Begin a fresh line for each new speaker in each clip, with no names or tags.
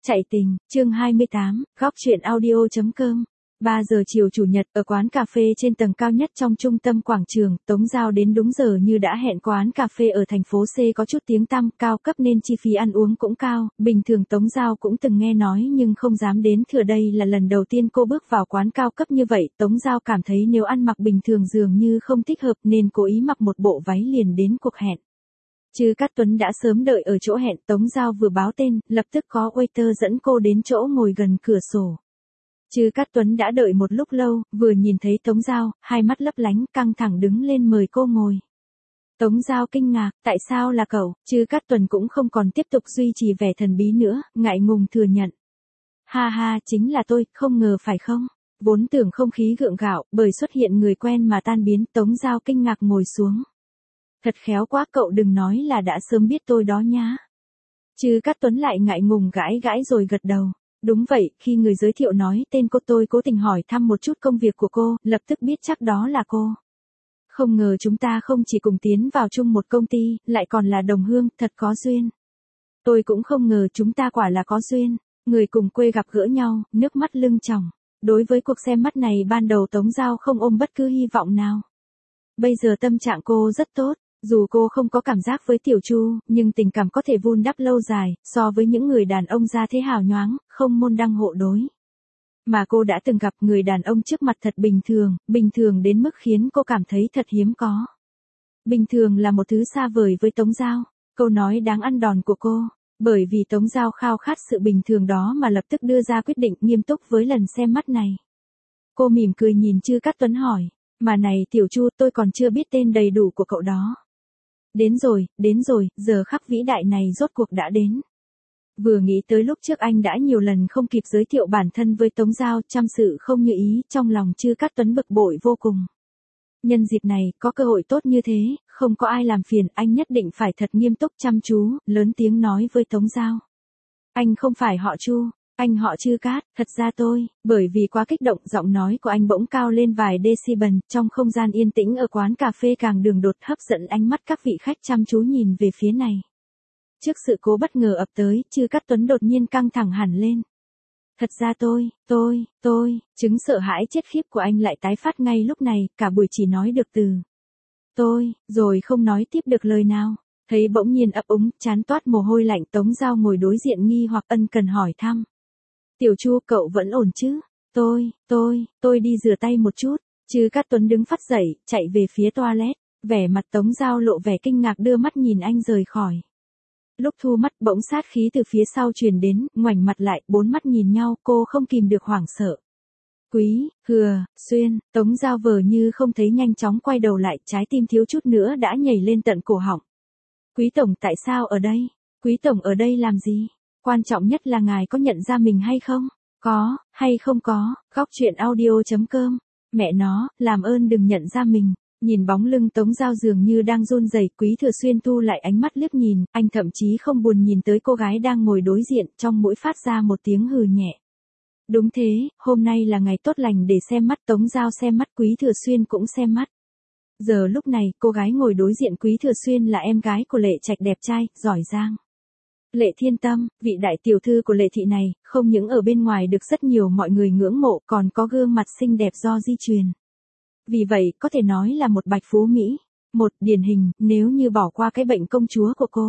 Chạy tình, chương 28, góc truyện audio.com. 3 giờ chiều chủ nhật, ở quán cà phê trên tầng cao nhất trong trung tâm quảng trường, Tống Giao đến đúng giờ như đã hẹn. Quán cà phê ở thành phố C có chút tiếng tăm, cao cấp nên chi phí ăn uống cũng cao, bình thường Tống Giao cũng từng nghe nói nhưng không dám đến, thừa đây là lần đầu tiên cô bước vào quán cao cấp như vậy. Tống Giao cảm thấy nếu ăn mặc bình thường dường như không thích hợp nên cố ý mặc một bộ váy liền đến cuộc hẹn. Trư Cát Tuấn đã sớm đợi ở chỗ hẹn, Tống Giao vừa báo tên, lập tức có waiter dẫn cô đến chỗ ngồi gần cửa sổ. Trư Cát Tuấn đã đợi một lúc lâu, vừa nhìn thấy Tống Giao, hai mắt lấp lánh, căng thẳng đứng lên mời cô ngồi. Tống Giao kinh ngạc, tại sao là cậu? Trư Cát Tuấn cũng không còn tiếp tục duy trì vẻ thần bí nữa, ngại ngùng thừa nhận. Ha ha, chính là tôi, không ngờ phải không? Vốn tưởng không khí gượng gạo, bởi xuất hiện người quen mà tan biến. Tống Giao kinh ngạc ngồi xuống. Thật khéo quá, cậu đừng nói là đã sớm biết tôi đó nhá. Trư Cát Tuấn lại ngại ngùng gãi gãi rồi gật đầu. Đúng vậy, khi người giới thiệu nói tên cô tôi cố tình hỏi thăm một chút công việc của cô, lập tức biết chắc đó là cô. Không ngờ chúng ta không chỉ cùng tiến vào chung một công ty, lại còn là đồng hương, thật có duyên. Tôi cũng không ngờ chúng ta quả là có duyên. Người cùng quê gặp gỡ nhau, nước mắt lưng tròng. Đối với cuộc xem mắt này ban đầu Tống Giao không ôm bất cứ hy vọng nào. Bây giờ tâm trạng cô rất tốt. Dù cô không có cảm giác với Tiểu Chu, nhưng tình cảm có thể vun đắp lâu dài, so với những người đàn ông gia thế hào nhoáng, không môn đăng hộ đối. Mà cô đã từng gặp người đàn ông trước mặt thật bình thường đến mức khiến cô cảm thấy thật hiếm có. Bình thường là một thứ xa vời với Tống Giao, câu nói đáng ăn đòn của cô, bởi vì Tống Giao khao khát sự bình thường đó mà lập tức đưa ra quyết định nghiêm túc với lần xem mắt này. Cô mỉm cười nhìn Trư Cát Tuấn hỏi, mà này Tiểu Chu, tôi còn chưa biết tên đầy đủ của cậu đó. Đến rồi, giờ khắc vĩ đại này rốt cuộc đã đến. Vừa nghĩ tới lúc trước anh đã nhiều lần không kịp giới thiệu bản thân với Tống Giao, trăm sự không như ý, trong lòng Trư Cát Tuấn bực bội vô cùng. Nhân dịp này, có cơ hội tốt như thế, không có ai làm phiền, anh nhất định phải thật nghiêm túc chăm chú, lớn tiếng nói với Tống Giao. Anh không phải họ Chu, anh họ Trư Cát, thật ra tôi, bởi vì quá kích động giọng nói của anh bỗng cao lên vài decibel, trong không gian yên tĩnh ở quán cà phê càng đường đột hấp dẫn ánh mắt các vị khách chăm chú nhìn về phía này. Trước sự cố bất ngờ ập tới, Trư Cát Tuấn đột nhiên căng thẳng hẳn lên. Thật ra tôi, chứng sợ hãi chết khiếp của anh lại tái phát ngay lúc này, cả buổi chỉ nói được từ tôi, rồi không nói tiếp được lời nào. Thấy bỗng nhiên ấp úng, chán toát mồ hôi lạnh, Tống Giao ngồi đối diện nghi hoặc ân cần hỏi thăm. Tiểu Chu, cậu vẫn ổn chứ? Tôi đi rửa tay một chút. Trư Cát Tuấn đứng phắt dậy, chạy về phía toilet. Vẻ mặt Tống Giao lộ vẻ kinh ngạc đưa mắt nhìn anh rời khỏi. Lúc thu mắt bỗng sát khí từ phía sau truyền đến, ngoảnh mặt lại, bốn mắt nhìn nhau, cô không kìm được hoảng sợ. Quý, Xuyên, Tống Giao vờ như không thấy nhanh chóng quay đầu lại, trái tim thiếu chút nữa đã nhảy lên tận cổ họng. Quý tổng tại sao ở đây? Quý tổng ở đây làm gì? Quan trọng nhất là ngài có nhận ra mình hay không? Có, hay không có, góc truyện audio.com. Mẹ nó, làm ơn đừng nhận ra mình. Nhìn bóng lưng Tống Giao dường như đang run rẩy, Quý Thừa Xuyên thu lại ánh mắt liếc nhìn, anh thậm chí không buồn nhìn tới cô gái đang ngồi đối diện, trong mũi phát ra một tiếng hừ nhẹ. Đúng thế, hôm nay là ngày tốt lành để xem mắt. Tống Giao xem mắt, Quý Thừa Xuyên cũng xem mắt. Giờ lúc này, cô gái ngồi đối diện Quý Thừa Xuyên là em gái của Lệ Trạch đẹp trai, giỏi giang. Lệ Thiên Tâm, vị đại tiểu thư của Lệ thị này, không những ở bên ngoài được rất nhiều mọi người ngưỡng mộ, còn có gương mặt xinh đẹp do di truyền. Vì vậy, có thể nói là một bạch phú Mỹ. Một điển hình, nếu như bỏ qua cái bệnh công chúa của cô.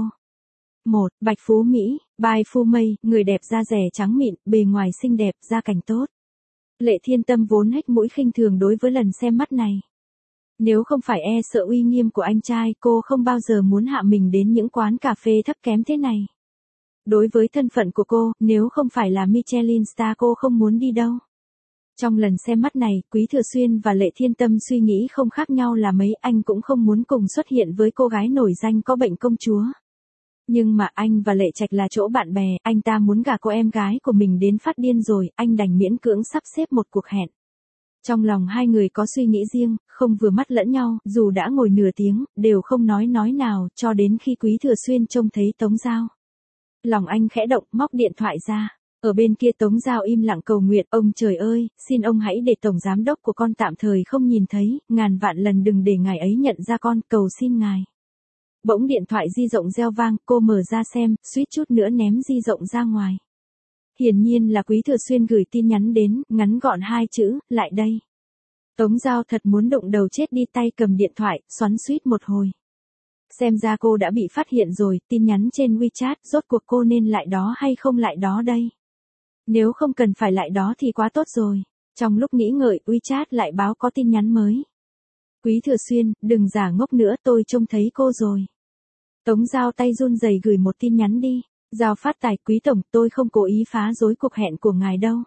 Một bạch phú Mỹ, bai phu mây, người đẹp da rẻ trắng mịn, bề ngoài xinh đẹp, gia cảnh tốt. Lệ Thiên Tâm vốn hách mũi khinh thường đối với lần xem mắt này. Nếu không phải e sợ uy nghiêm của anh trai, cô không bao giờ muốn hạ mình đến những quán cà phê thấp kém thế này. Đối với thân phận của cô, nếu không phải là Michelin Star cô không muốn đi đâu. Trong lần xem mắt này, Quý Thừa Xuyên và Lệ Thiên Tâm suy nghĩ không khác nhau là mấy, anh cũng không muốn cùng xuất hiện với cô gái nổi danh có bệnh công chúa. Nhưng mà anh và Lệ Trạch là chỗ bạn bè, anh ta muốn gả cô em gái của mình đến phát điên rồi, anh đành miễn cưỡng sắp xếp một cuộc hẹn. Trong lòng hai người có suy nghĩ riêng, không vừa mắt lẫn nhau, dù đã ngồi nửa tiếng, đều không nói nào, cho đến khi Quý Thừa Xuyên trông thấy Tống Giao. Lòng anh khẽ động, móc điện thoại ra. Ở bên kia Tống Giao im lặng cầu nguyện, ông trời ơi, xin ông hãy để tổng giám đốc của con tạm thời không nhìn thấy, ngàn vạn lần đừng để ngài ấy nhận ra con, cầu xin ngài. Bỗng điện thoại di động reo vang, cô mở ra xem, suýt chút nữa ném di động ra ngoài. Hiển nhiên là Quý Thừa Xuyên gửi tin nhắn đến, ngắn gọn 2 chữ, lại đây. Tống Giao thật muốn đụng đầu chết đi, tay cầm điện thoại, xoắn xuýt một hồi. Xem ra cô đã bị phát hiện rồi, tin nhắn trên WeChat, rốt cuộc cô nên lại đó hay không lại đó đây? Nếu không cần phải lại đó thì quá tốt rồi. Trong lúc nghĩ ngợi, WeChat lại báo có tin nhắn mới. Quý Thừa Xuyên, đừng giả ngốc nữa, tôi trông thấy cô rồi. Tống Giao tay run rẩy gửi một tin nhắn đi. Giao phát tài, Quý Tổng, tôi không cố ý phá rối cuộc hẹn của ngài đâu.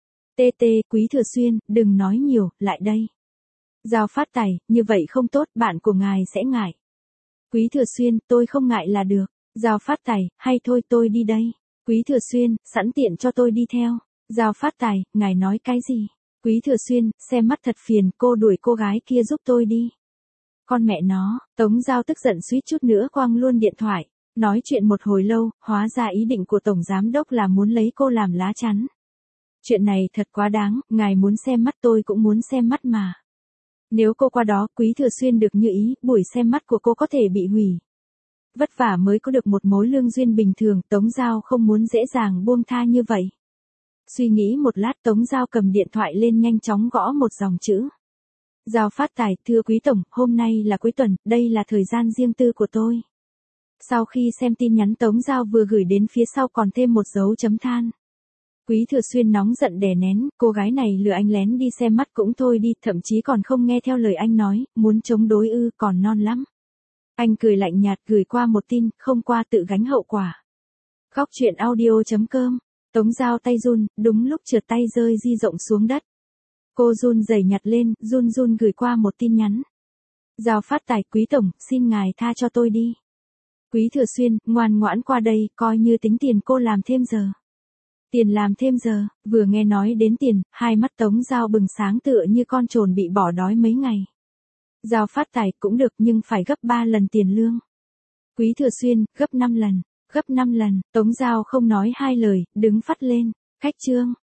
TT, Quý Thừa Xuyên, đừng nói nhiều, lại đây. Giao phát tài, như vậy không tốt, bạn của ngài sẽ ngại. Quý Thừa Xuyên, tôi không ngại là được. Giao phát tài, hay thôi tôi đi đây. Quý Thừa Xuyên, sẵn tiện cho tôi đi theo. Giao phát tài, ngài nói cái gì? Quý Thừa Xuyên, xem mắt thật phiền, cô đuổi cô gái kia giúp tôi đi. Con mẹ nó, Tống Giao tức giận suýt chút nữa quăng luôn điện thoại. Nói chuyện một hồi lâu, hóa ra ý định của Tổng Giám Đốc là muốn lấy cô làm lá chắn. Chuyện này thật quá đáng, ngài muốn xem mắt tôi cũng muốn xem mắt mà. Nếu cô qua đó, Quý Thừa Xuyên được như ý, buổi xem mắt của cô có thể bị hủy. Vất vả mới có được một mối lương duyên bình thường, Tống Giao không muốn dễ dàng buông tha như vậy. Suy nghĩ một lát, Tống Giao cầm điện thoại lên nhanh chóng gõ một dòng chữ. Giao phát tài, thưa Quý Tổng, hôm nay là cuối tuần, đây là thời gian riêng tư của tôi. Sau khi xem tin nhắn Tống Giao vừa gửi đến phía sau còn thêm một dấu chấm than. Quý Thừa Xuyên nóng giận đè nén, cô gái này lừa anh lén đi xem mắt cũng thôi đi, thậm chí còn không nghe theo lời anh nói, muốn chống đối ư, còn non lắm. Anh cười lạnh nhạt gửi qua một tin, không qua tự gánh hậu quả. Góc truyện audio.com. Tống Giao tay run, đúng lúc trượt tay rơi di rộng xuống đất. Cô run rẩy nhặt lên, run run gửi qua một tin nhắn. Giao phát tài, Quý Tổng, xin ngài tha cho tôi đi. Quý Thừa Xuyên, ngoan ngoãn qua đây, coi như tính tiền cô làm thêm giờ. Tiền làm thêm giờ, vừa nghe nói đến tiền, hai mắt Tống Giao bừng sáng tựa như con trồn bị bỏ đói mấy ngày. Giao phát tài cũng được nhưng phải gấp 3 lần tiền lương. Quý Thừa Xuyên, gấp 5 lần, gấp 5 lần, Tống Giao không nói hai lời, đứng phắt lên, khách trương.